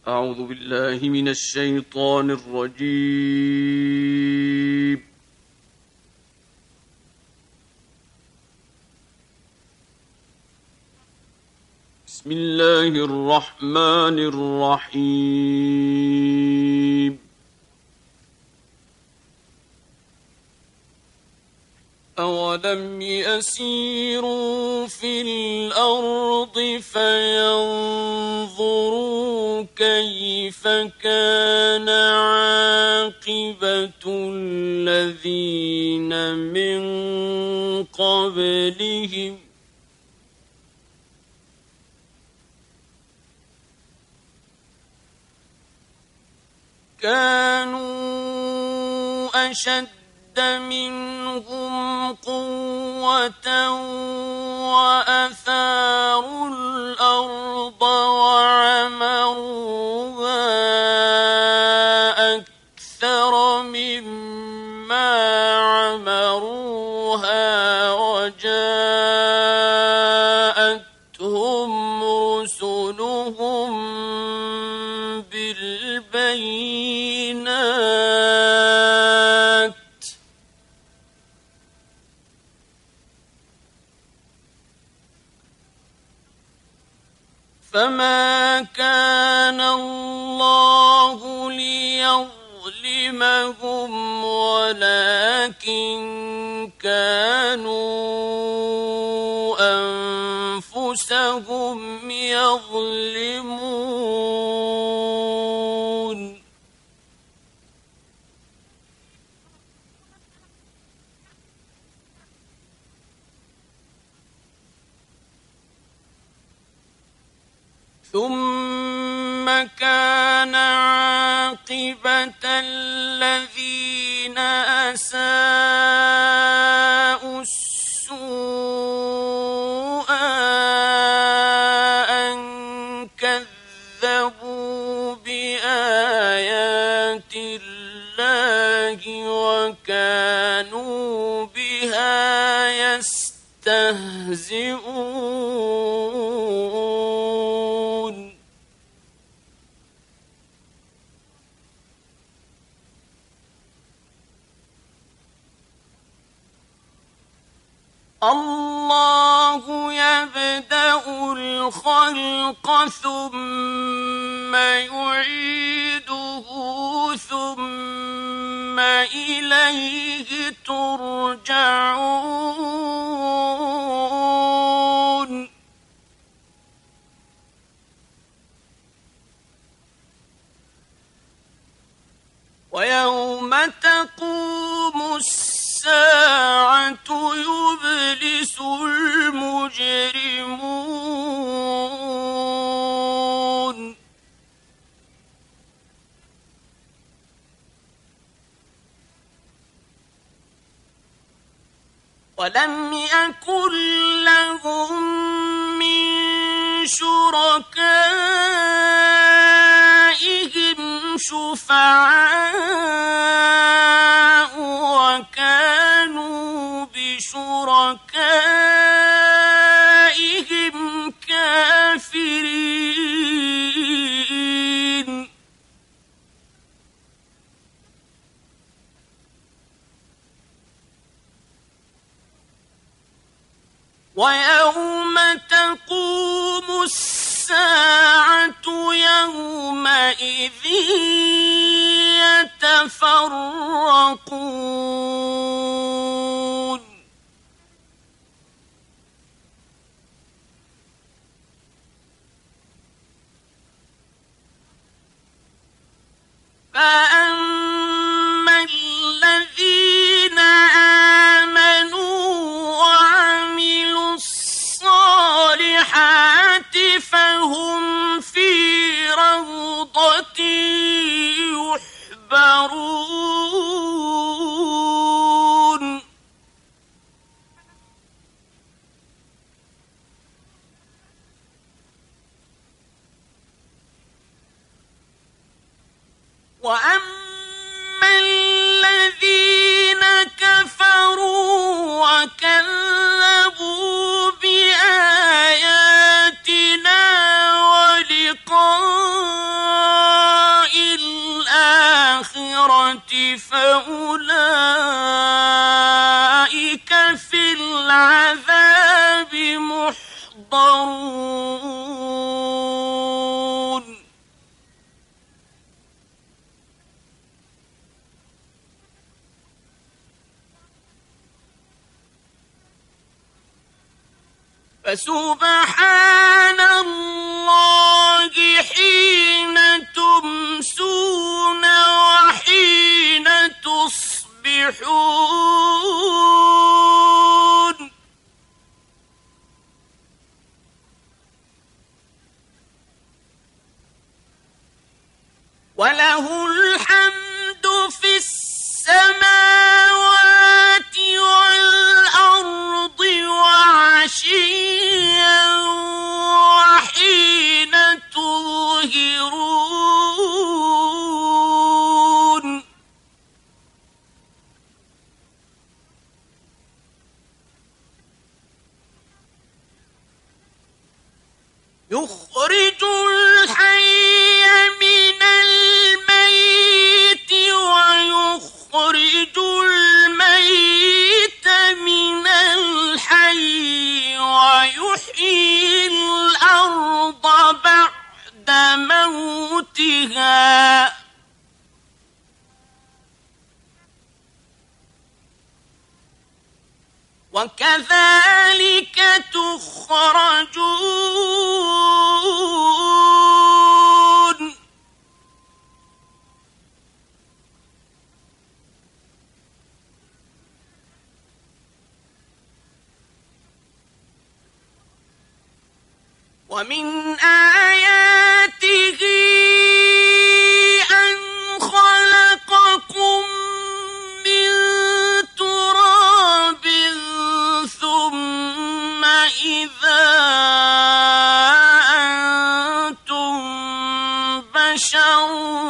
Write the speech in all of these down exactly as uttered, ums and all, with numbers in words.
أعوذ بالله من الشيطان الرجيم. بسم الله الرحمن الرحيم. أولم يسيروا في الأرض فينظروا كيف كان عاقبة الذين من قبلهم كانوا أشد منهم قوة وأثاروا الأرض وعمروها أكثر مما عمروها وجاءتهم رسلهم بالبينات فما كان الله ليظلمهم ولكن كانوا أنفسهم يظلمون. ثم كان عاقبة الذين أساءوا السوء أن كذبوا بآيات الله وكانوا بها يستهزئون. الله يبدأ الخلق ثم يعيده ثم إليه ترجعون. ويوم تقوم الساعة يبلس المجرمون. ولم يكن لهم من شركائهم شفعاء وكانوا بشركائهم كافرين. ويوم تقوم الساعة يومئذ يتفرقون. فأما الذين آمنوا وعملوا الصالحات فهم في روضة يحبرون. وأما الذين كفروا وكذبوا بآياتنا. يحضرون فسبحان الله حين تمسون وحين تصبحون وله الحمد في السماوات والأرض وعشيا وحين تظهرون يخرج الحي من الميت ويخرج الميت من الحي ويحيي الأرض بعد موتها وكذلك تخرجون ومن آياته أن خلقكم من تراب ثم إذا أنتم بشر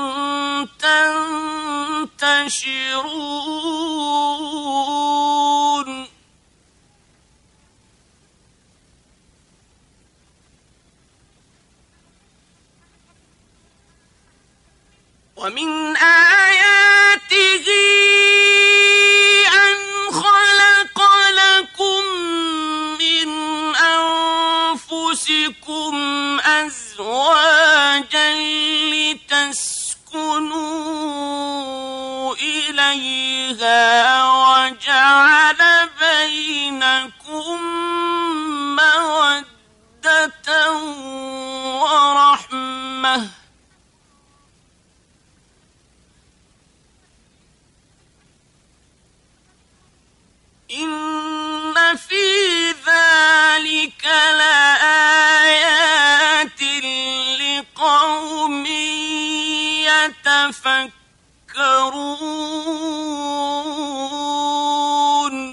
تنتشرون ومن آياته أن خلق لكم من أنفسكم أزواجا لتسكنوا إليها وجعل بينكم مودة ورحمة إن في ذلك لآيات لقوم يتفكرون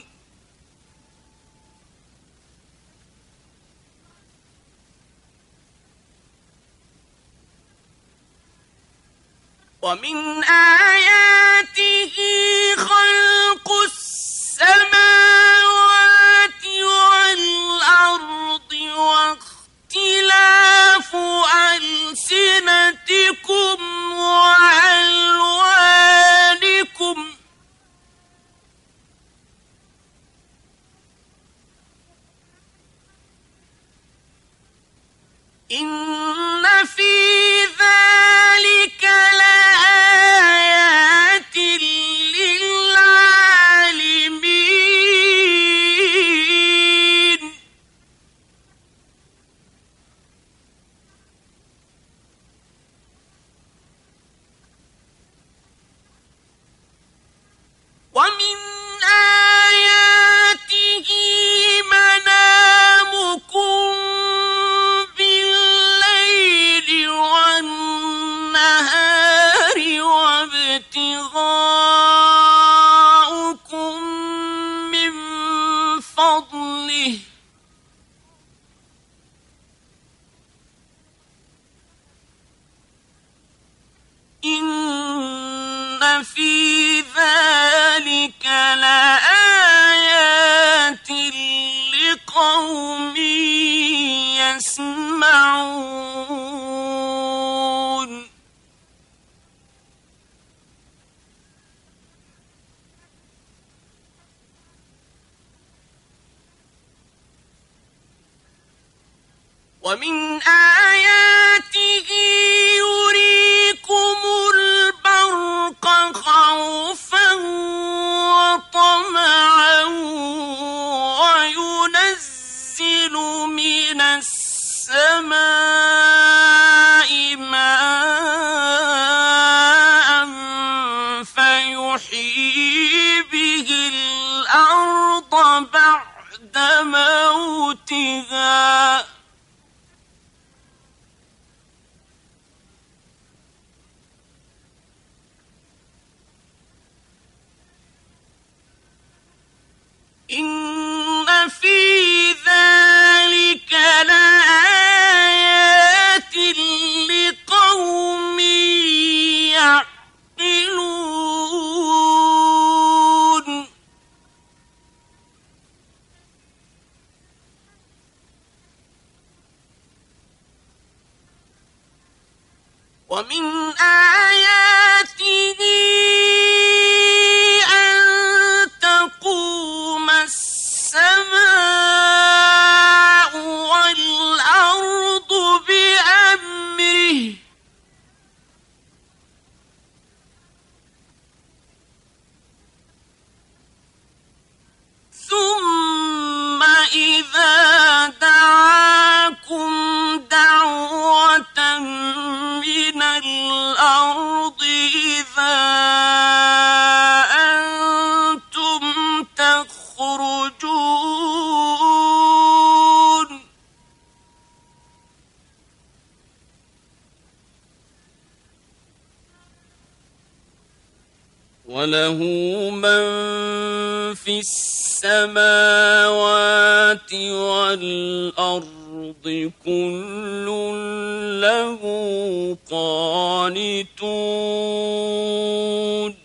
ومن آياته خلق السماوات والأرض واختلاف ألسنتكم وألوانكم إن في ذلك لآيات للعالمين ومن آياته منامكم بالليل والنهار وابتغاؤكم من فضله إن في ذلك لآيات لقوم يسمعون ومن آياته يريكم البرق خوفا وطمعا وينزل من السماء ماء فيحيي به الأرض بعد موتها إن في ذلك لآيات لقوم يعقلون ومن آياته أن تقوم السماء والأرض بأمره ثم إذا دعاكم دعوة من الأرض إذا أنتم تخرجون وله من في السماوات والأرض كل له قانتون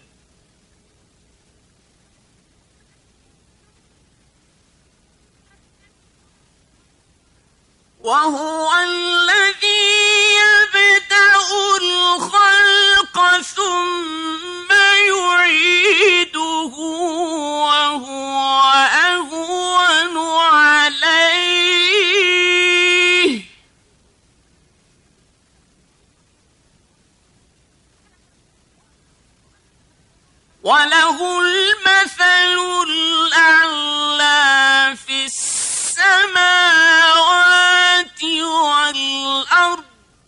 وهو الذي يبدأ الخلق ثم يعيده وهو أهون عليه وله المثل الأعلى في السماوات والأرض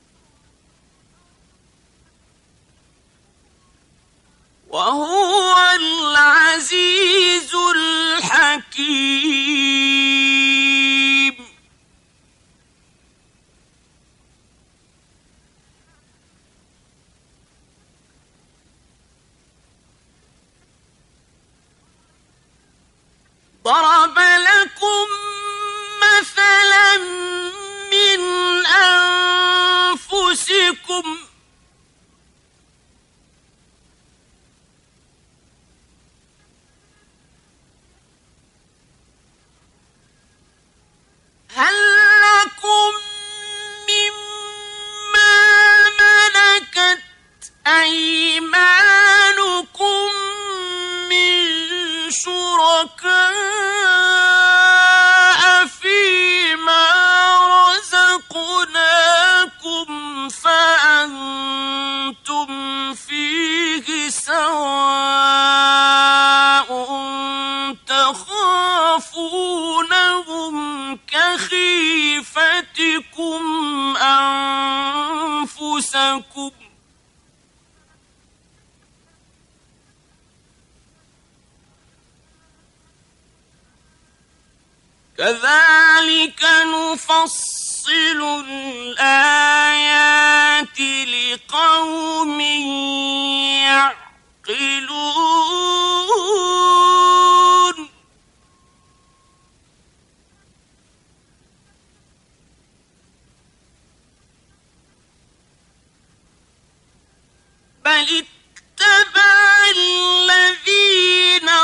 وهو العزيز الحكيم ضرب لكم مثلا من أنفسكم هل لكم مما ملكت أيمانكم من شركاء فيما رزقناكم فأنتم فيه سواء تخافونهم كخيفتكم أنفسكم كذلك نفصل الآيات لقوم يعقلون بل اتبع الذين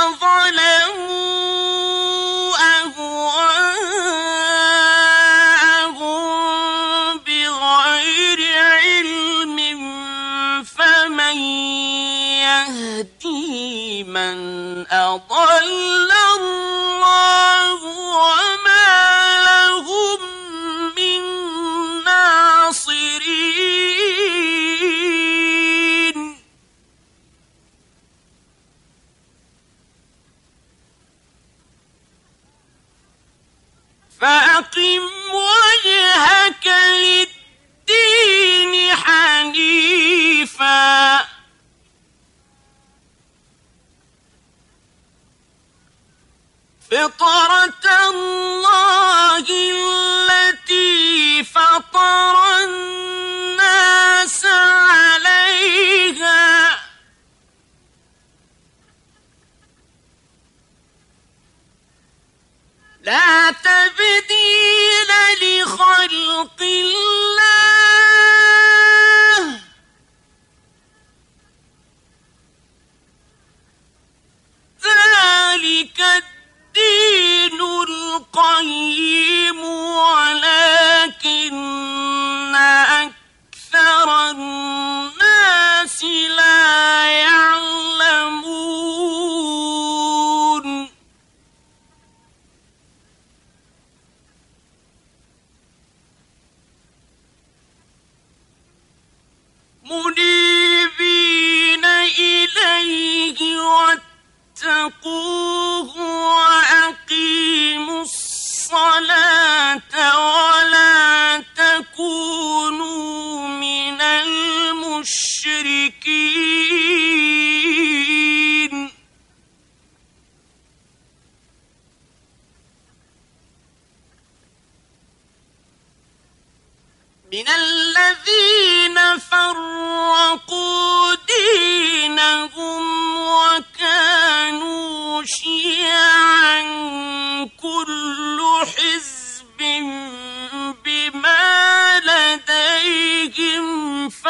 ظلموا أهواءهم بغير علم فمن يهدي من أضل الله وما لهم من فأقم وجهك للدين حنيفا فطرة الله التي فطر الناس عليها لا تبديل لخلق الله ذلك الدين القيم ولكن أكثر الناس لا يعلمون منيبين إليه واتقوه وأقيموا الصلاة ولا تكونوا من المشركين من الذين فرقوا دينهم وكانوا شيعا كل حزب بما لديهم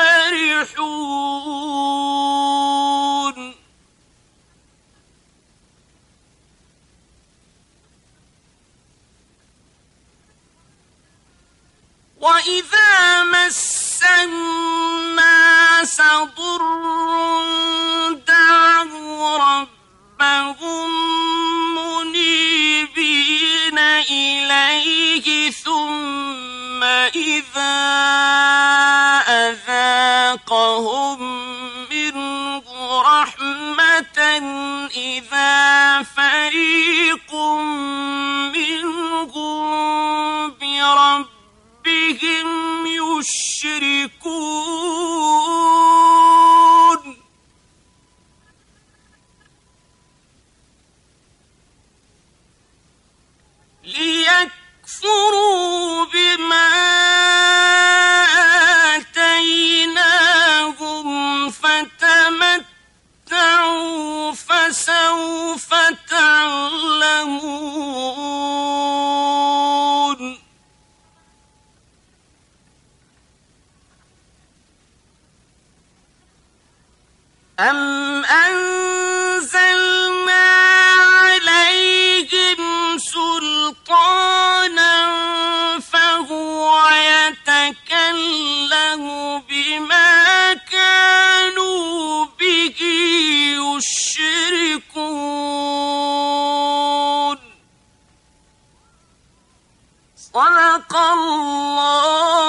فرحون وإذا مس الناس ضر دعوا ربهم منيبين إليه ثم إذا أذاقهم منه رحمة إذا فريق منهم بربهم بهم يشركون ليكفروا بما آتيناهم فتمتعوا فسوف تعلمون أم أنزلنا عليهم سلطانا فهو يتكلم بما كانوا به يشركون صدق الله